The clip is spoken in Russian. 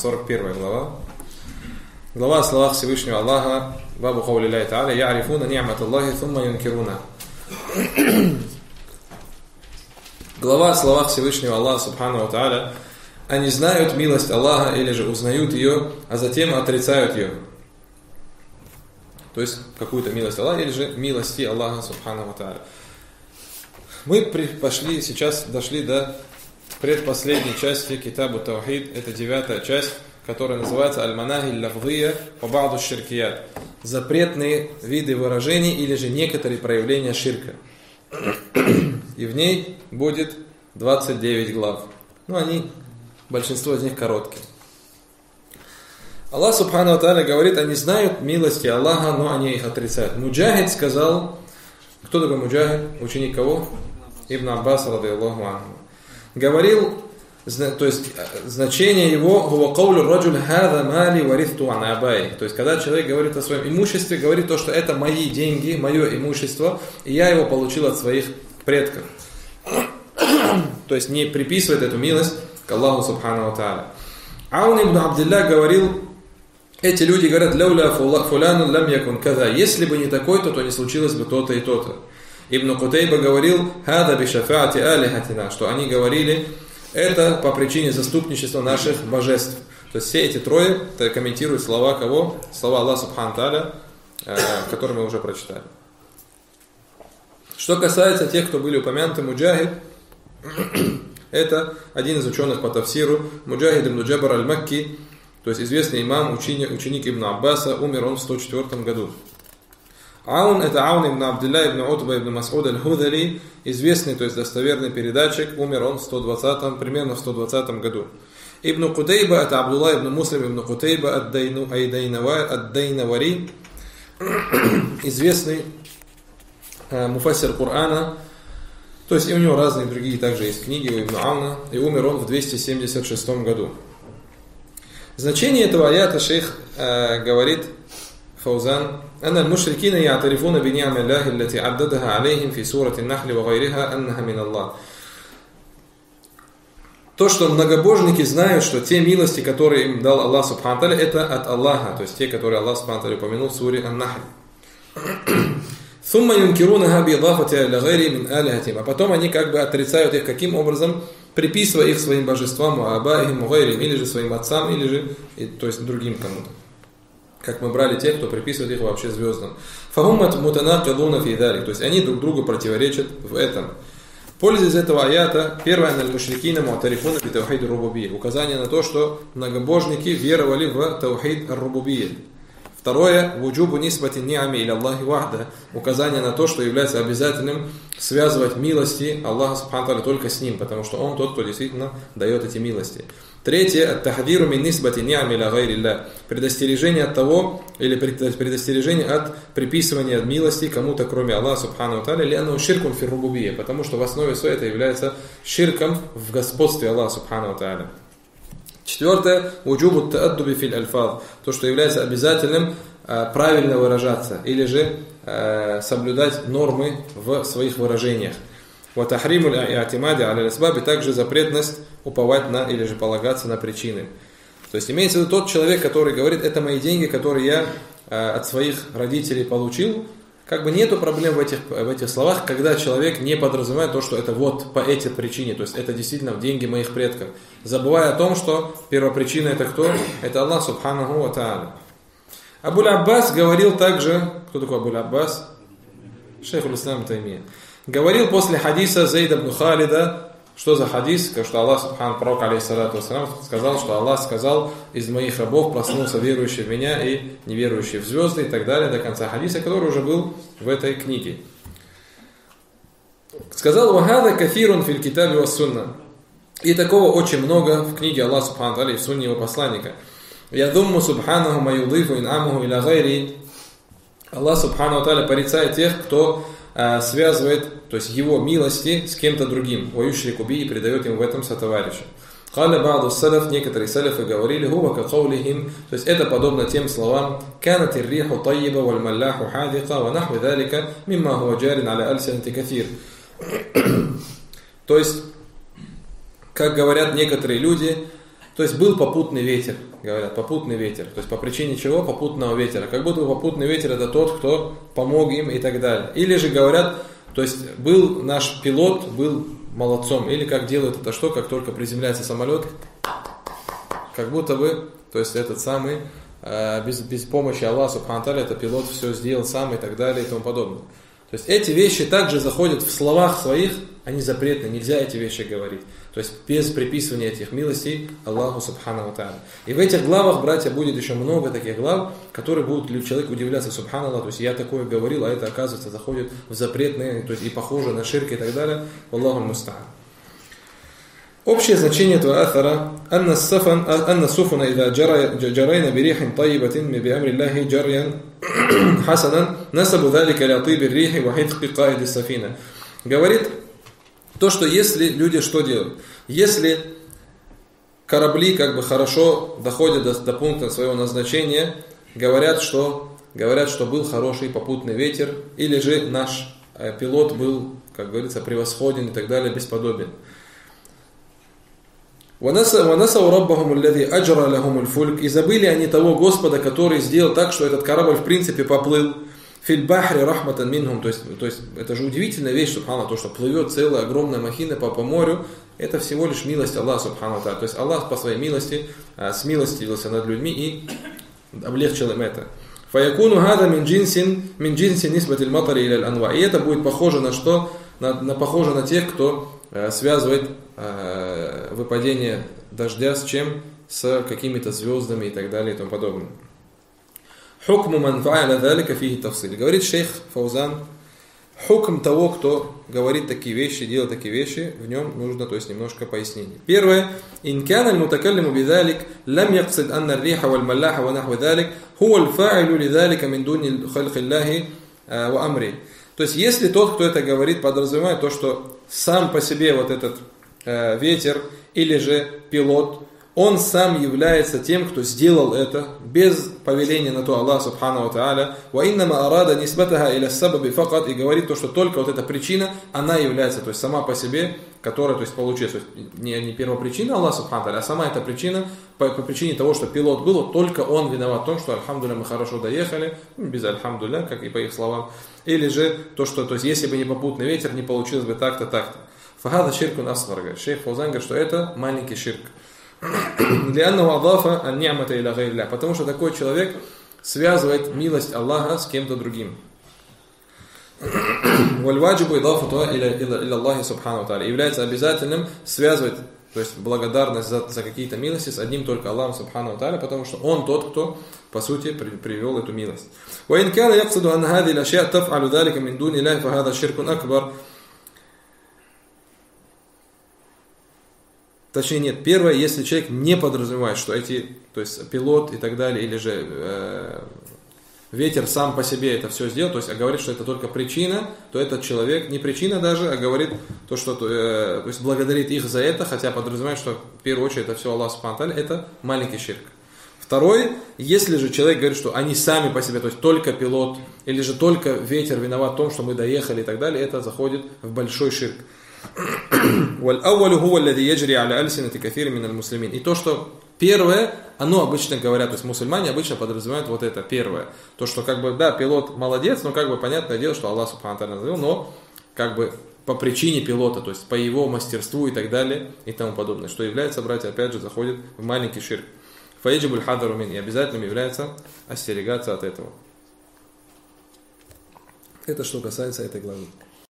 41 глава. Глава о словах Всевышнего Аллаха, бабу каули Аллахи Та'аля, «Я'рифуна ни'мат Аллахи, thumma юнкируна». Глава о словах Всевышнего Аллаха, Субхану Та'аля, они знают милость Аллаха, или же узнают ее, а затем отрицают ее. То есть, какую-то милость Аллаха, или же милости Аллаха, Субхану Та'аля. Мы сейчас дошли до предпоследней части Китабу Таухид, это 9-я часть, которая называется «Аль-Манахи лафзия ва ба'ду ширкият». Запретные виды выражений или же некоторые проявления ширка. И в ней будет 29 глав. Большинство из них короткие. Аллах Субхану ва Тааля говорит, они знают милости Аллаха, но они их отрицают. Муджахид сказал, кто такой Муджахид? Ученик кого? Ибн Аббас, радийаллаху анху. Говорил, то есть значение его то есть когда человек говорит о своем имуществе, говорит то, что это мои деньги, мое имущество, и я его получил от своих предков. То есть не приписывает эту милость к Аллаху Субхану ва Тааля. Аун ибн Абдилля говорил, эти люди говорят, «Лауля фуляну лам якун каза», если бы не такой-то, то не случилось бы то-то и то-то. Ибн Кутейба говорил, «Хада би шафаати алихатина», что они говорили, это по причине заступничества наших божеств. То есть все эти трое комментируют слова кого? Слова Аллаха Субхану Тааля, которые мы уже прочитали. Что касается тех, кто были упомянуты, Муджахид, это один из ученых по тафсиру, Муджахид ибн Джабар аль-Макки, то есть известный имам, ученик Ибн Аббаса, умер он в 104 году. Аун, это Аун ибн Абдилля ибн Утба ибн Мас'уд аль-Худали, известный, то есть достоверный передатчик, умер он примерно в 120 году. Ибн Кутейба, это Абдулла ибн Муслим ибн Кутейба ад-Дайнавари, известный муфассир Корана, то есть и у него разные другие также есть книги у Ибн Ауна, и умер он в 276 году. Значение этого аята шейх говорит Фаузан, «Анна аль-мушрикина я'тарифуна би ни'ами Аллахи аллати аддадаха алейхим фи сурати ан-Нахли ва гайриха аннаха мин Аллах». То, что многобожники знают, что те милости, которые им дал Аллах Субхану Тааля, это от Аллаха, то есть те, которые Аллах Субхану Тааля упомянул в суре Ан-Нахль. А потом они как бы отрицают их, каким образом, приписывая их своим божествам, или же своим отцам, или же, то есть другим кому-то. Как мы брали тех, кто приписывает их вообще звездам. То есть они друг другу противоречат в этом. Польза из этого аята, первое, указание на то, что многобожники веровали в таухид ар-рубубия. Второе, вуджубу нисбати ни'ами иля Аллахи вахда, указание на то, что является обязательным связывать милости Аллаха Субхану Тааля только с Ним, потому что Он тот, кто действительно дает эти милости. Третье, ат-тахдиру мин нисбати ни'ами иля гайрилля, предостережение от того, или предостережение от приписывания милости кому-то, кроме Аллаха Субхану Тааля, ли'аннаху ширкун фи рубубия, потому что в основе своей это является ширком в господстве Аллаха Субхану Тааля. Четвертое, вуджубу тааддуби фил альфаз, то, что является обязательным правильно выражаться, или же соблюдать нормы в своих выражениях. Ва тахриму аль-и'тимади аля асбаб, и также запретность уповать на или же полагаться на причины. То есть имеется в виду тот человек, который говорит, это мои деньги, которые я от своих родителей получил. Как бы нету проблем в этих словах, когда человек не подразумевает то, что это вот по этой причине, то есть это действительно деньги моих предков, забывая о том, что первопричина это кто? Это Аллах Субханаху ва Тааля. Абуль Аббас говорил также, кто такой Абуль Аббас? Шейх аль-Ислам Таймия. Говорил после хадиса Зейда ибн Халида, что за хадис, что Аллах Субхану, пророк алейхиссалату вассалям, сказал, что Аллах сказал, из моих рабов проснулся верующий в меня и неверующий в звезды и так далее, до конца хадиса, который уже был в этой книге. Сказал, «Вахада кафирун фил китаби ва сунна». И такого очень много в книге Аллаха Субхану Тааля и в сунне его посланника. «Ядумму субханаху ма юдифу ин'амуху иля гайри». Аллах Субхану Тааля порицает тех, кто связывает, то есть его милости с кем-то другим, воюшрику би, и придает ему в этом сотоварища. Каля ба'ду салаф, некоторые салафы говорили, хува ка каулихим, то есть это подобно тем словам, канат ир-риху тайиба валь малляху хадика ва нахви далика мимма хуа джарин аля альсинати кафир. То есть, как говорят некоторые люди, То есть был попутный ветер, говорят, попутный ветер. То есть по причине чего? Попутного ветра. Как будто попутный ветер это тот, кто помог им и так далее. Или же говорят, то есть был наш пилот, был молодцом. Или как делают это что, как только приземляется самолет, как будто бы, то есть этот самый, без помощи Аллаха Субхану ва Тааля, этот пилот все сделал сам и так далее и тому подобное. То есть эти вещи также заходят в словах своих, они запретны, нельзя эти вещи говорить. То есть без приписывания этих милостей Аллаху Субхану ва Тааля. И в этих главах, братья, будет еще много таких глав, которые будут человек удивляться, Субханаллах, то есть я такое говорил, а это оказывается заходит в запретные, то есть и похоже на ширк и так далее. Аллаху муста'ан. Общее значение этого аthара «Анна суфуна ида джарайна бирихин таибатин ми биамри Аллахи джарьян хасанан насабу далика ля тиби рихи ва хитхи каиди сафина». Говорит то, что если люди что делают? Если корабли как бы хорошо доходят до пункта своего назначения, говорят, что был хороший попутный ветер, или же наш пилот был, как говорится, превосходен и так далее, бесподобен. И забыли они того Господа, который сделал так, что этот корабль в принципе поплыл. Фильбахри рахматан минхум, то есть это же удивительная вещь, субхана, то, что плывет целая огромная махина по морю, это всего лишь милость Аллаха субхану ва тааля. То есть Аллах по своей милости смилостивился над людьми и облегчил им это. Фаякуну хада мин джинсин нисбатиль матари иля аль-анва. И это будет похоже на что? Похоже на тех, кто связывает выпадение дождя с чем? С какими-то звездами и так далее и тому подобное. Хукму ман фа'аля залика фихи тафсиль. Говорит шейх Фаузан, хукм того, кто говорит такие вещи, делает такие вещи, в нем нужно, то есть немножко пояснений. Первое. Ин кана аль-мутакаллиму бидалик лам яксид анна ар-риха валь-маллаха ва нахва далик хуа аль-фа'илу лидалика мин дуни хальки Аллахи ва амри. То есть если тот, кто это говорит, подразумевает то, что сам по себе вот этот ветер или же пилот, он сам является тем, кто сделал это без повеления на то Аллаха Субхану ва Тааля. Ва иннама арада нисбатаха иля сабаби факат, и говорит то, что только вот эта причина, она является, то есть сама по себе, которая, то есть получилась, то есть не первопричина Аллаха Субхану ва Тааля, а сама эта причина, по причине того, что пилот был, только он виноват в том, что альхамдулилля мы хорошо доехали, без альхамдулилля, как и по их словам, или же то, что, то есть если бы не попутный ветер, не получилось бы так-то, так-то. Фахада ширкун асгар, говорит шейх Фаузан, говорит, что это маленький ширк. Потому что такой человек связывает милость Аллаха с кем-то другим. Является обязательным связывать, то есть благодарность за какие-то милости с одним только Аллахом Субхану ва Тааля, потому что он тот, кто по сути привел эту милость. Точнее нет, первое, если человек не подразумевает, что эти, то есть пилот и так далее, или же ветер сам по себе это все сделал, то есть говорит, что это только причина, то этот человек, не причина даже, а говорит то, что, то есть благодарит их за это, хотя подразумевает, что в первую очередь это все Аллах Субхану ва Тааля, это маленький ширк. Второй, если же человек говорит, что они сами по себе, то есть только пилот, или же только ветер виноват в том, что мы доехали и так далее, это заходит в большой ширк. И то, что первое, оно обычно говорят, то есть мусульмане обычно подразумевают вот это первое. То, что как бы, да, пилот молодец, но как бы понятное дело, что Аллах Субхану ва Тааля назовел, но как бы по причине пилота, то есть по его мастерству и так далее и тому подобное. Что является, братья, опять же, заходит в маленький ширк. Фаиджибуль хадару мин, и обязательным является остерегаться от этого. Это что касается этой главы.